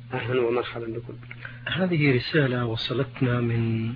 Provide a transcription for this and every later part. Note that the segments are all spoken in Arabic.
أهلا ومرحبا بكم. هذه رسالة وصلتنا من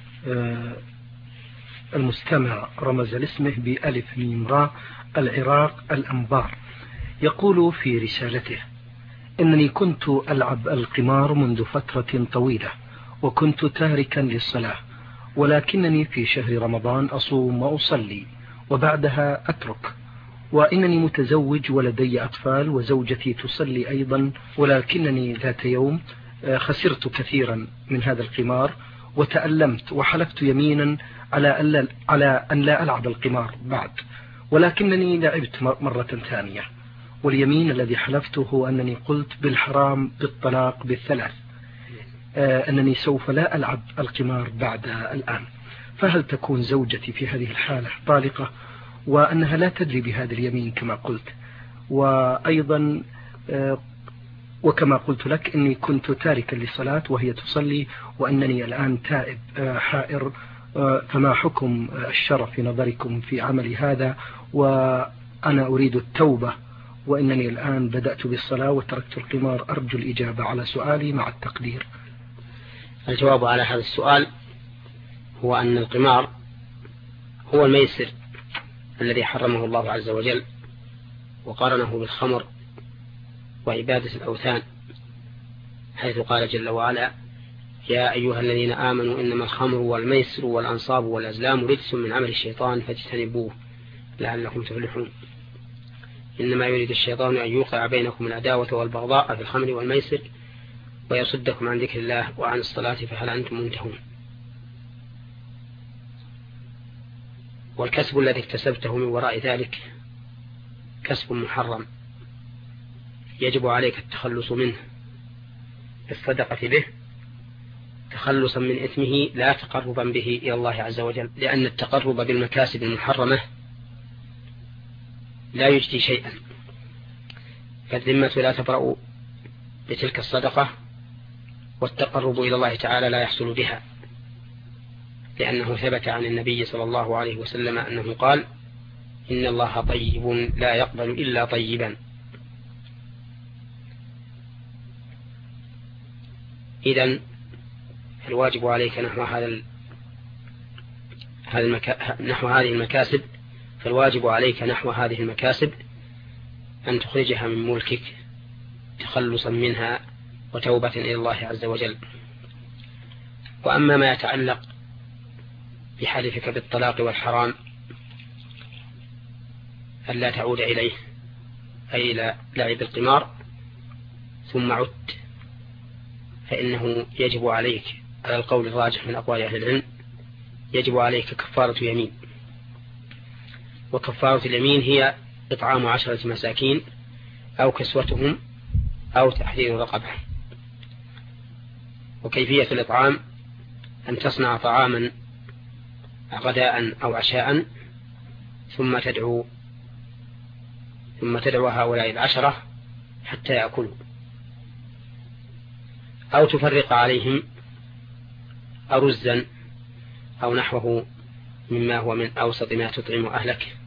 المستمع رمز لاسمه بألف ميم راء العراق الأنبار. يقول في رسالته: إنني كنت ألعب القمار منذ فترة طويلة وكنت تاركا للصلاة، ولكنني في شهر رمضان أصوم وأصلي وبعدها أترك، وإنني متزوج ولدي أطفال وزوجتي تصلي أيضا، ولكنني ذات يوم خسرت كثيرا من هذا القمار وتألمت وحلفت يمينا على أن لا ألعب القمار بعد، ولكنني لعبت مرة ثانية، واليمين الذي حلفته هو أنني قلت بالحرام بالطلاق بالثلاث أنني سوف لا ألعب القمار بعد الآن. فهل تكون زوجتي في هذه الحالة طالقة وأنها لا تدري بهذا اليمين كما قلت؟ وأيضا وكما قلت لك إني كنت تاركا للصلاة وهي تصلي، وأنني الآن تائب حائر، فما حكم الشرع في نظركم في عملي هذا؟ وأنا أريد التوبة، وإنني الآن بدأت بالصلاة وتركت القمار. أرجو الإجابة على سؤالي مع التقدير. الجواب على هذا السؤال هو أن القمار هو الميسر الذي حرمه الله عز وجل وقارنه بالخمر وعبادة الأوثان، حيث قال جل وعلا: يا أيها الذين آمنوا إنما الخمر والميسر والأنصاب والأزلام رجس من عمل الشيطان فاجتنبوه لعلكم تفلحون. إنما يريد الشيطان أن يوقع بينكم العداوة والبغضاء في الخمر والميسر ويصدكم عن ذكر الله وعن الصلاة فهل أنتم منتهون. والكسب الذي اكتسبته من وراء ذلك كسب محرم يجب عليك التخلص منه بالصدقة به تخلصا من إثمه لا تقربا به إلى الله عز وجل، لأن التقرب بالمكاسب المحرمة لا يجدي شيئا، فالذمة لا تبرأ بتلك الصدقة، والتقرب إلى الله تعالى لا يحصل بها، لأنه ثبت عن النبي صلى الله عليه وسلم أنه قال: إن الله طيب لا يقبل إلا طيبا. إذن الواجب عليك نحو هذه المكاسب، فالواجب عليك نحو هذه المكاسب أن تخرجها من ملكك تخلصا منها وتوبة إلى الله عز وجل. وأما ما يتعلق بحلفك بالطلاق والحرام ألا تعود إليه، أي إلى لعب القمار، ثم عدت، فإنه يجب عليك على القول الراجح من أقوال أهل العلم يجب عليك كفارة يمين، وكفارة اليمين هي إطعام 10 مساكين أو كسوتهم أو تحرير رقبة. وكيفية الإطعام أن تصنع طعاما غداء أو عشاء ثم تدعو هؤلاء 10 حتى يأكلوا، أو تفرق عليهم أرزا أو نحوه مما هو من أوسط ما تطعم أهلك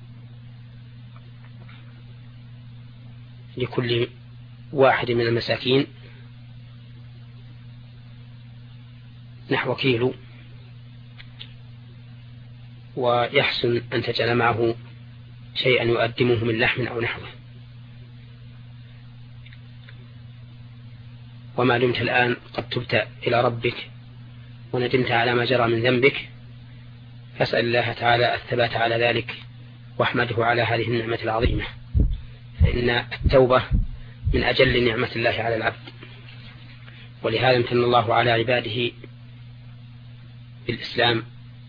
لكل واحد من المساكين نحو كيلو، ويحسن أن تجعل معه شيئا يقدمه من لحم أو نحوه. وما دمت الآن قد تبت إلى ربك وندمت على ما جرى من ذنبك، فاسأل الله تعالى الثبات على ذلك واحمده على هذه النعمة العظيمة، فإن التوبة من أجل نعمة الله على العبد. ولهذا امتن الله على عباده بالإسلام،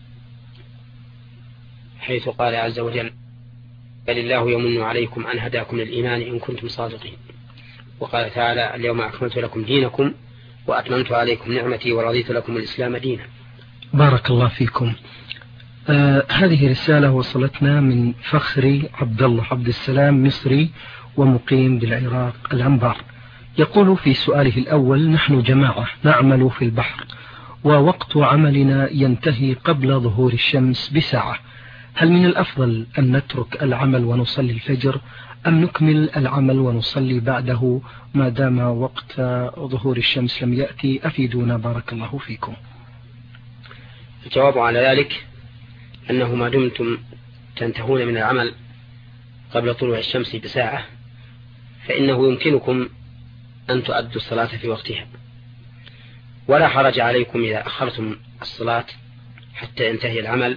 حيث قال عز وجل: بل الله يمن عليكم أن هداكم للإيمان إن كنتم صادقين. وقال تعالى: اليوم أكملت لكم دينكم وأتممت عليكم نعمتي ورضيت لكم الإسلام دينا. بارك الله فيكم. هذه رسالة وصلتنا من فخري عبد الله عبد السلام، مصري ومقيم بالعراق الأنبار. يقول في سؤاله الأول: نحن جماعة نعمل في البحر، ووقت عملنا ينتهي قبل ظهور الشمس بساعة، هل من الأفضل أن نترك العمل ونصلي الفجر أم نكمل العمل ونصلي بعده ما دام وقت ظهور الشمس لم يأتي؟ أفيدونا بارك الله فيكم. الجواب على ذلك أنه ما دمتم تنتهون من العمل قبل طلوع الشمس بساعة فإنه يمكنكم أن تؤدوا الصلاة في وقتها، ولا حرج عليكم إذا أخرتم الصلاة حتى ينتهي العمل،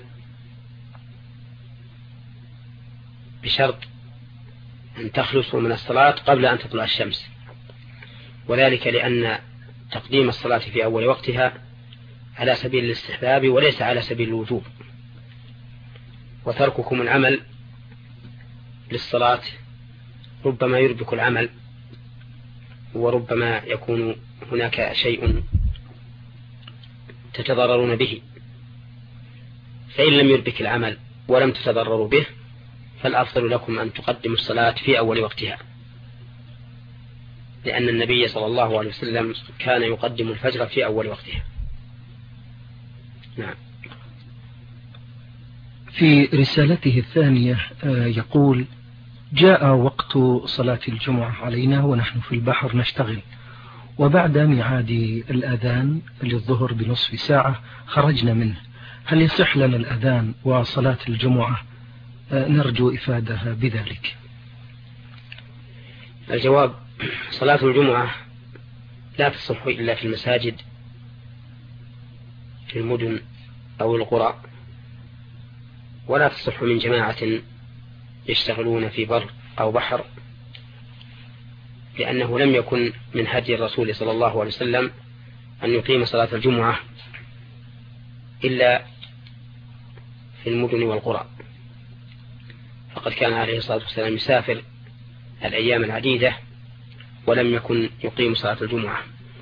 بشرط أن تخلصوا من الصلاة قبل أن تطلع الشمس، وذلك لأن تقديم الصلاة في أول وقتها على سبيل الاستحباب وليس على سبيل الوجوب، وترككم العمل للصلاة ربما يربك العمل، وربما يكون هناك شيء تتضررون به، فإن لم يربك العمل ولم تتضرروا به فالأفضل لكم أن تقدموا الصلاة في أول وقتها، لأن النبي صلى الله عليه وسلم كان يقدم الفجر في أول وقتها. نعم. في رسالته الثانية يقول: جاء وقت صلاة الجمعة علينا ونحن في البحر نشتغل، وبعد ميعاد الأذان للظهر بنصف ساعة خرجنا منه، هل يصح لنا الأذان وصلاة الجمعة؟ نرجو إفادة بذلك. الجواب: صلاة الجمعة لا تصح إلا في المساجد في المدن أو القرى، ولا تصح من جماعة يشتغلون في بر أو بحر، لأنه لم يكن من هدي الرسول صلى الله عليه وسلم أن يقيم صلاة الجمعة إلا في المدن والقرى، فقد كان عليه الصلاة والسلام يسافر الأيام العديدة ولم يكن يقيم صلاة الجمعة.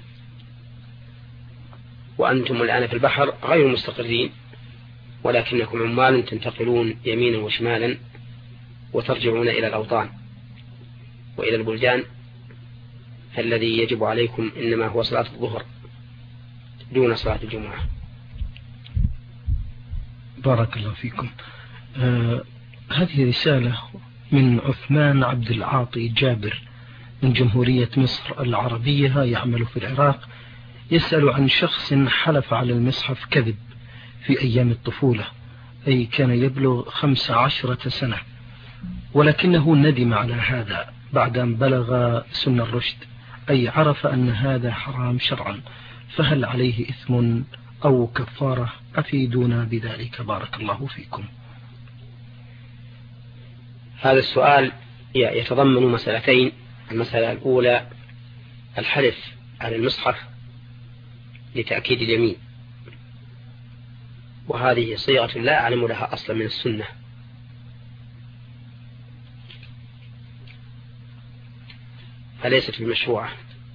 وأنتم الآن في البحر غير مستقرين، ولكنكم عمال تنتقلون يمينا وشمالا وترجعون إلى الأوطان وإلى البلدان، فالذي يجب عليكم إنما هو صلاة الظهر دون صلاة الجمعة. بارك الله فيكم. هذه رسالة من عثمان عبد العاطي جابر من جمهورية مصر العربية، يعمل في العراق، يسأل عن شخص حلف على المصحف كذب في أيام الطفولة، أي كان يبلغ 15 سنة، ولكنه ندم على هذا بعد أن بلغ سن الرشد، أي عرف أن هذا حرام شرعا، فهل عليه إثم أو كفارة؟ أفيدونا بذلك بارك الله فيكم. هذا السؤال يتضمن مسألتين. المسألة الأولى الحلف على المصحف لتأكيد اليمين، وهذه صيغة لا أعلم لها أصلا من السنة، فليست المشروعة.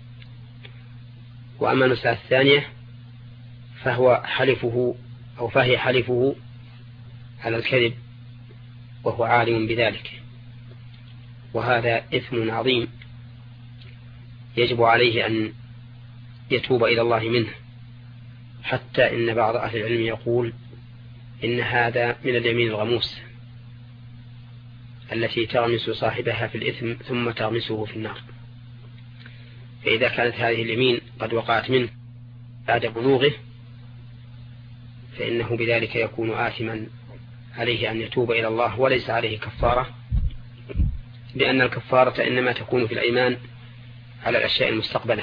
وأما المسألة الثانية فهي حلفه على الكذب وهو عالم بذلك، وهذا إثم عظيم يجب عليه أن يتوب إلى الله منه، حتى إن بعض أهل العلم يقول إن هذا من اليمين الغموس التي تغمس صاحبها في الإثم ثم تغمسه في النار. فإذا كانت هذه اليمين قد وقعت منه بعد بلوغه فإنه بذلك يكون آثما، عليه أن يتوب إلى الله وليس عليه كفارة، لأن الكفارة إنما تكون في الأيمان على الأشياء المستقبلة،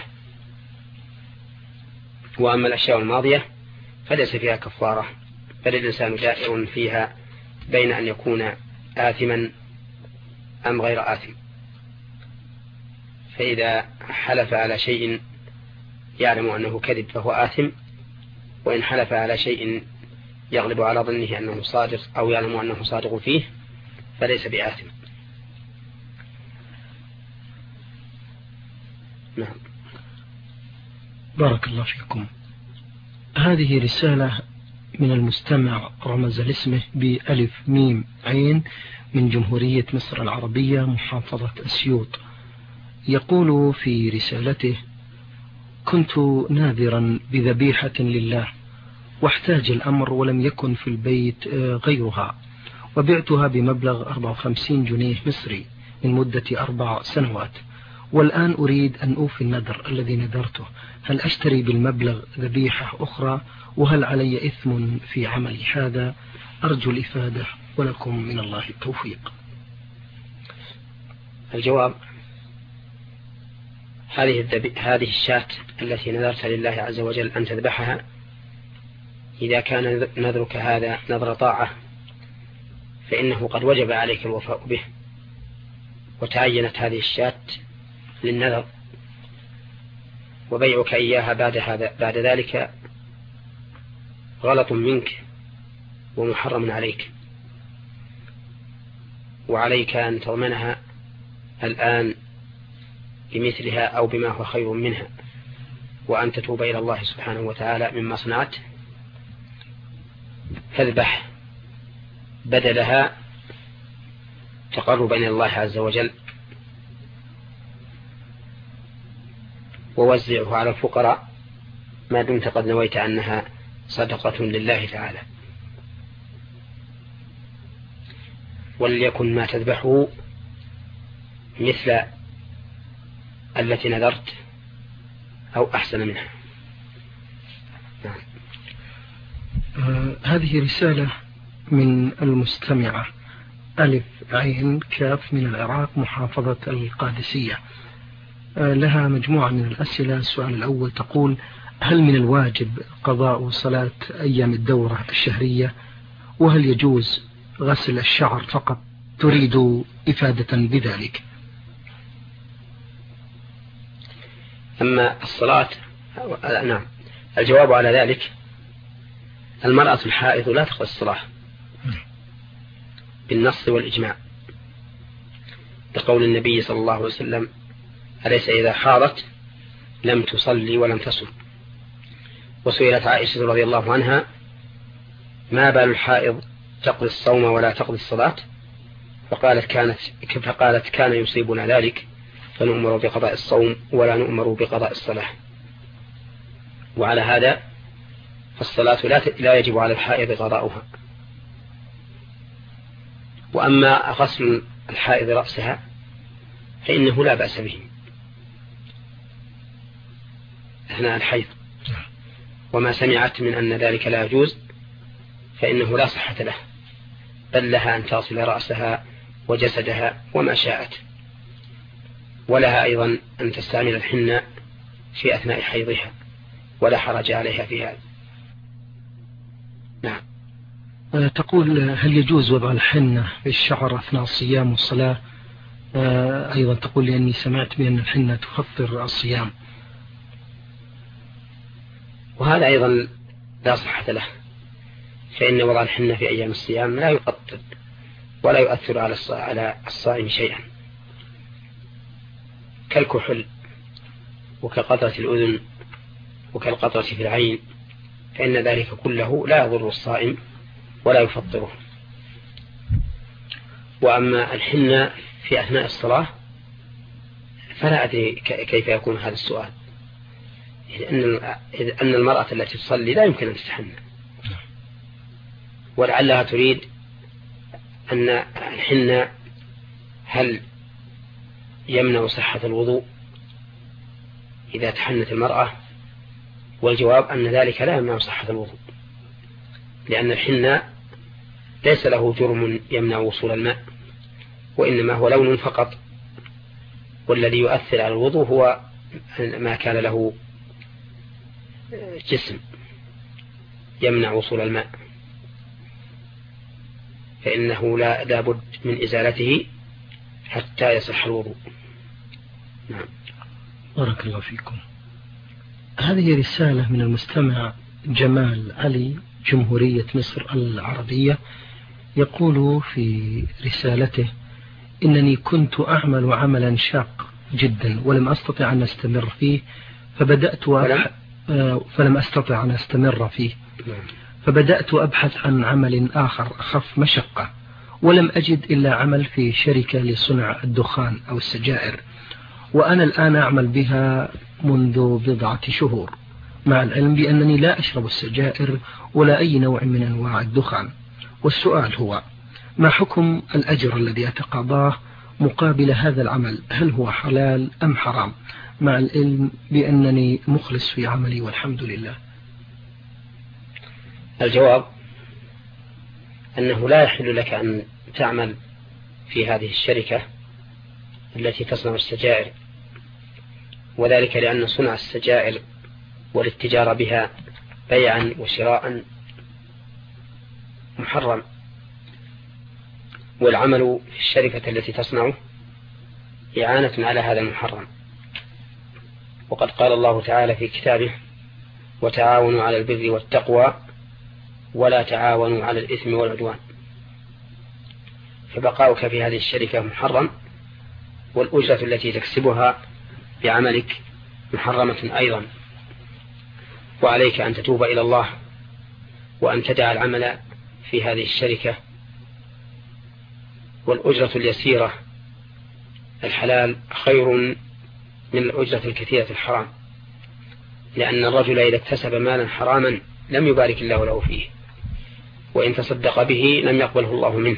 وأما الأشياء الماضية فليس فيها كفارة، بل الإنسان دائر فيها بين أن يكون آثما أم غير آثم. فإذا حلف على شيء يعلم أنه كذب فهو آثم، وإن حلف على شيء يغلب على ظنه أنه صادق أو يعلم أنه صادق فيه فليس بآثم. نعم. بارك الله فيكم. هذه رسالة من المستمع رمز لاسمه بألف ميم عين من جمهورية مصر العربية محافظة أسيوط، يقول في رسالته: كنت ناذرا بذبيحة لله واحتاج الأمر ولم يكن في البيت غيرها، وبعتها بمبلغ 54 جنيه مصري من مدة 4 سنوات، والآن أريد أن أوفي النذر الذي نذرته، هل أشتري بالمبلغ ذبيحة أخرى؟ وهل علي إثم في عملي هذا؟ أرجو الإفادة ولكم من الله التوفيق. الجواب: هذه الشاة التي نذرت لله عز وجل أن تذبحها، إذا كان نذرك هذا نذر طاعة فإنه قد وجب عليك الوفاء به، وتعينت هذه الشاة للنذر، وبيعك إياها بعد ذلك غلط منك ومحرم عليك، وعليك أن تضمنها الآن بمثلها أو بما هو خير منها، وأن تتوب إلى الله سبحانه وتعالى مما صنعت، فاذبح بدلها تقربا إلى الله عز وجل، ووزعه على الفقراء ما دمت قد نويت أنها صدقة لله تعالى. وليكن ما تذبحه مثل التي نذرت أو أحسن منها. هذه رسالة من المستمعة ألف عين كاف من العراق محافظة القادسية، لها مجموعة من الأسئلة. السؤال الأول تقول: هل من الواجب قضاء صلاة أيام الدورة الشهرية؟ وهل يجوز غسل الشعر فقط؟ تريد إفادة بذلك. أما الصلاة، نعم، الجواب على ذلك: المرأة الحائض لا تقضي الصلاة بالنص والإجماع، بقول النبي صلى الله عليه وسلم: أليس إذا حاضت لم تصلي ولم تصم. وسئلت عائشة رضي الله عنها: ما بال الحائض تقضي الصوم ولا تقضي الصلاة؟ فقالت: كان يصيبنا ذلك فنؤمر بقضاء الصوم ولا نؤمر بقضاء الصلاة. وعلى هذا فالصلاة لا يجب على الحائض قضاؤها. وأما غسل الحائض رأسها فإنه لا بأس به أثناء الحيض، وما سمعت من أن ذلك لا يجوز فإنه لا صحة له، بل لها أن تصل رأسها وجسدها وما شاءت، ولها أيضا أن تستعمل الحنة في أثناء حيضها، ولا حرج عليها في هذا. نعم. تقول: هل يجوز وضع الحنة في الشعر أثناء الصيام والصلاة؟ أيضا تقول: لأني سمعت بأن الحنة تفطر الصيام. وهذا أيضا لا صحة له، فإن وضع الحنة في أيام الصيام لا يفطر ولا يؤثر على الصائم شيئا، كالكحل وكقطرة الأذن وكالقطرة في العين، فإن ذلك كله لا يضر الصائم ولا يفطره. وأما الحنة في أثناء الصلاة فلا أدري كيف يكون هذا السؤال، إذ أن المرأة التي تصلي لا يمكن أن تتحنى، ولعلها تريد أن الحنة هل يمنع صحة الوضوء إذا تحنت المرأة؟ والجواب أن ذلك لا يمنع صحة الوضوء، لأن الحنة ليس له جرم يمنع وصول الماء، وإنما هو لون فقط، والذي يؤثر على الوضوء هو ما كان له جسم يمنع وصول الماء، فإنه لا بد من إزالته حتى يصح الوضوء. نعم. بارك الله فيكم. هذه رسالة من المستمع جمال علي جمهورية مصر العربية، يقول في رسالته: إنني كنت أعمل عملا شاق جدا ولم أستطع أن أستمر فيه، فلم أستطع أن أستمر فيه، فبدأت أبحث عن عمل آخر أخف مشقة، ولم أجد إلا عمل في شركة لصنع الدخان أو السجائر، وأنا الآن أعمل بها منذ 10 شهور، مع العلم بأنني لا أشرب السجائر ولا أي نوع من أنواع الدخان. والسؤال هو: ما حكم الأجر الذي يتقاضاه مقابل هذا العمل؟ هل هو حلال أم حرام، مع العلم بأنني مخلص في عملي والحمد لله؟ الجواب أنه لا يحل لك أن تعمل في هذه الشركة التي تصنع السجائر، وذلك لأن صنع السجائر والاتجار بها بيعا وشراء محرم، والعمل في الشركة التي تصنعه إعانة على هذا المحرم. وقد قال الله تعالى في كتابه: وتعاونوا على البر والتقوى ولا تعاونوا على الإثم والعدوان. فبقاؤك في هذه الشركة محرم، والأجرة التي تكسبها بعملك محرمة أيضا، وعليك أن تتوب إلى الله وأن تدع العمل في هذه الشركة. والأجرة اليسيرة الحلال خير من الأجرة الكثيرة الحرام، لأن الرجل إذا اكتسب مالا حراما لم يبارك الله له فيه، وإن تصدق به لم يقبله الله منه،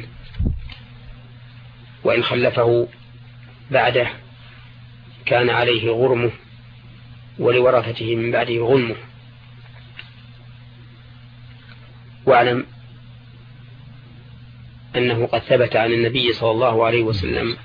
وإن خلفه بعده كان عليه غرمه ولورثته من بعده غنمه. واعلم أنه قد ثبت عن النبي صلى الله عليه وسلم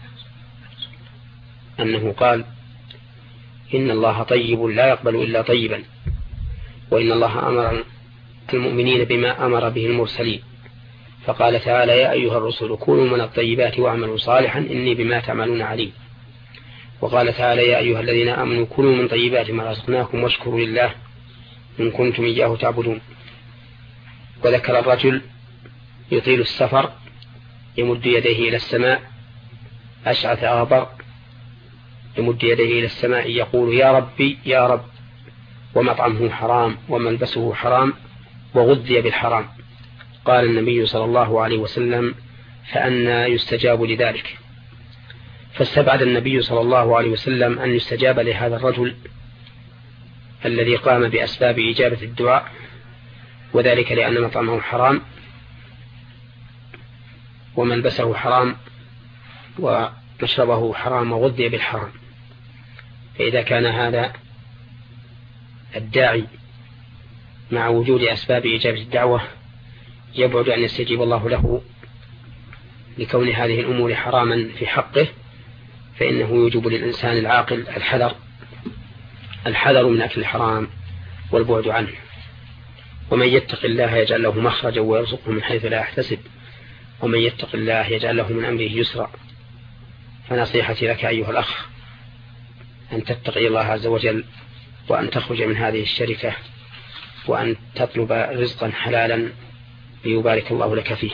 أنه قال: إن الله طيب لا يقبل إلا طيبا، وإن الله أمر المؤمنين بما أمر به المرسلين، فقال تعالى: يا أيها الرسل كونوا من الطيبات واعملوا صالحا إني بما تعملون عليم. وقال تعالى: يا أيها الذين آمنوا كونوا من طيبات ما رزقناكم واشكروا لله إن كنتم إياه تعبدون. وذكر الرجل يطيل السفر يمد يديه إلى السماء أشعث أغبر، يمد يديه إلى السماء يقول: يا ربي يا رب، ومطعمه حرام وملبسه حرام وغذي بالحرام. قال النبي صلى الله عليه وسلم: فأنى يستجاب لذلك؟ فاستبعد النبي صلى الله عليه وسلم أن يستجاب لهذا الرجل الذي قام بأسباب إجابة الدعاء، وذلك لأن مطعمه حرام وملبسه حرام ومشربه حرام وغذي بالحرام. فإذا كان هذا الداعي مع وجود أسباب إجابة الدعوة يبعد أن يستجيب الله له لكون هذه الأمور حراما في حقه، فإنه يوجب للإنسان العاقل الحذر من أكل الحرام والبعد عنه. ومن يتق الله يجعل له مخرجا ويرزقه من حيث لا يحتسب، ومن يتق الله يجعل له من أمره يسرا. فنصيحتي لك أيها الأخ أن تتقي الله عز وجل، وأن تخرج من هذه الشركة، وأن تطلب رزقا حلالا ليبارك الله لك فيه.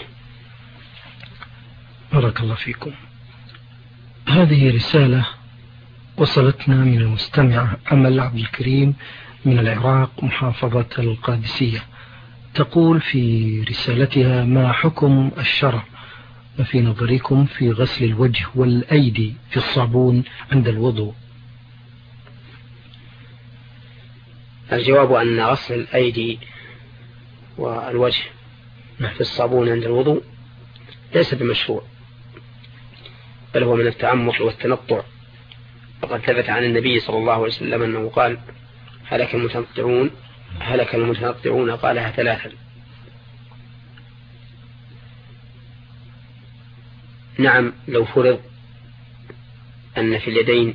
بارك الله فيكم. هذه رسالة وصلتنا من المستمعة أمل عبد الكريم من العراق محافظة القادسية. تقول في رسالتها: ما حكم الشرع في نظركم في غسل الوجه والأيدي في الصابون عند الوضوء؟ الجواب أن غسل الأيدي والوجه في الصابون عند الوضوء ليس بمشروع، بل هو من التعمق والتنطع. وقد ثبت عن النبي صلى الله عليه وسلم أنه قال: هلك المتنطعون قالها 3. نعم، لو فرض أن في اليدين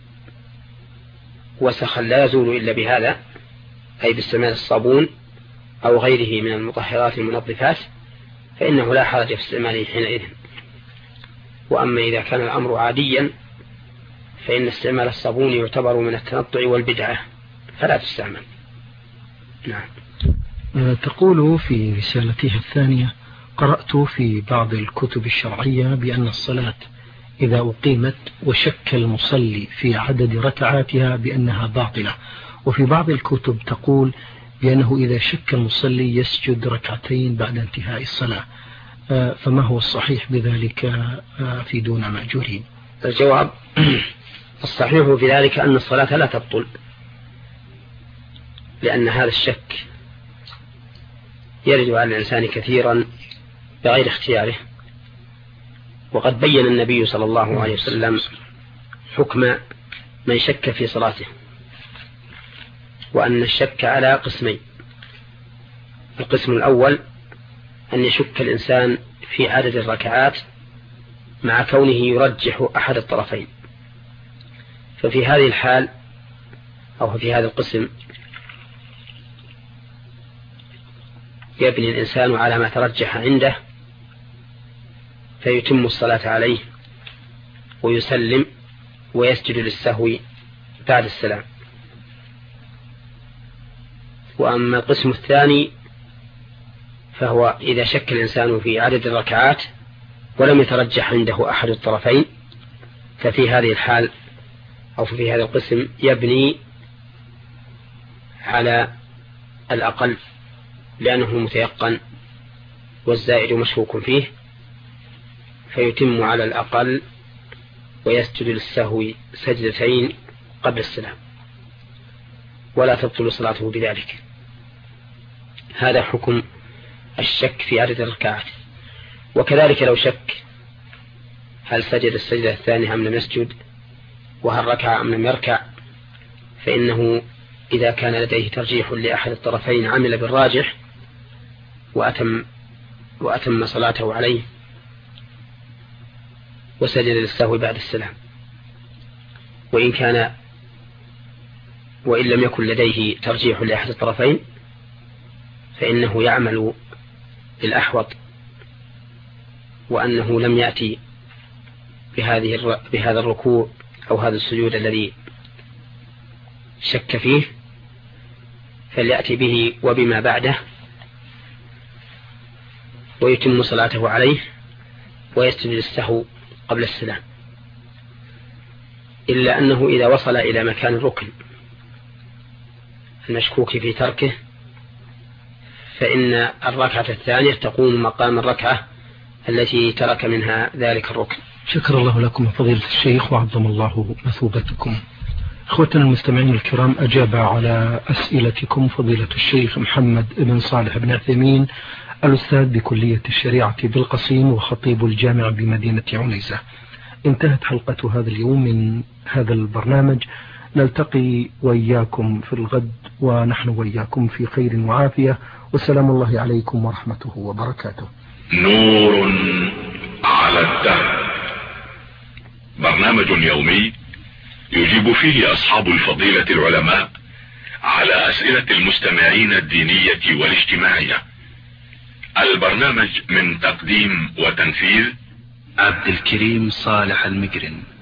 وسخا لا يزول إلا بهذا، أي باستعمال الصابون أو غيره من المطهرات المنظفات، فإنه لا حرج في استعماله حينئذ. وأما إذا كان الأمر عاديا فإن استعمال الصابون يعتبر من التنطع والبدعة فلا تستعمل. نعم. تقول في رسالتها الثانية: قرأت في بعض الكتب الشرعية بأن الصلاة إذا أقيمت وشك المصلي في عدد ركعاتها بأنها باطلة، وفي بعض الكتب تقول بأنه إذا شك المصلي يسجد 2 ركعتين بعد انتهاء الصلاة، فما هو الصحيح بذلك؟ في دون مأجورين. الجواب: الصحيح في ذلك أن الصلاة لا تبطل، لأن هذا الشك يرد على الإنسان كثيرا بغير اختياره، وقد بين النبي صلى الله عليه وسلم حكم من شك في صلاته، وأن الشك على قسمين. القسم الأول أن يشك الإنسان في عدد الركعات مع كونه يرجح أحد الطرفين، ففي هذه الحال أو في هذا القسم يبني الإنسان على ما ترجح عنده فيتم الصلاة عليه ويسلم ويسجد للسهو بعد السلام. وأما القسم الثاني فهو إذا شك الإنسان في عدد الركعات ولم يترجح عنده أحد الطرفين، ففي هذه الحال أو في هذا القسم يبني على الأقل لأنه متيقن والزائد مشكوك فيه، فيتم على الأقل ويسجد للسهو سجدتين قبل السلام ولا تبطل صلاته بذلك. هذا حكم الشك في عدد الركعات. وكذلك لو شك هل سجد السجدة الثانية أم لم يسجد، وهل ركع أم لم يركع، فإنه إذا كان لديه ترجيح لأحد الطرفين عمل بالراجح وأتم صلاته عليه وسجد للسهو بعد السلام. وإن لم يكن لديه ترجيح لأحد الطرفين فإنه يعمل بالأحوط، وأنه لم يأتي بهذا الركوع أو هذا السجود الذي شك فيه، فليأتي به وبما بعده ويتم صلاته عليه ويسجد للسهو قبل السلام. إلا أنه إذا وصل إلى مكان الركن المشكوك في تركه فإن الركعة الثانية تقوم مقام الركعة التي ترك منها ذلك الركن. شكر الله لكم فضيلة الشيخ وعظم الله مثوبتكم. اخوتنا المستمعين الكرام، أجاب على أسئلتكم فضيلة الشيخ محمد بن صالح بن عثيمين الأستاذ بكلية الشريعة بالقصيم وخطيب الجامع بمدينة عنيزة. انتهت حلقة هذا اليوم من هذا البرنامج. نلتقي وإياكم في الغد ونحن وإياكم في خير وعافية، والسلام الله عليكم ورحمته وبركاته. نور على الدرب، برنامج يومي يجيب فيه أصحاب الفضيلة العلماء على أسئلة المستمعين الدينية والاجتماعية. البرنامج من تقديم وتنفيذ عبد الكريم صالح المقرن.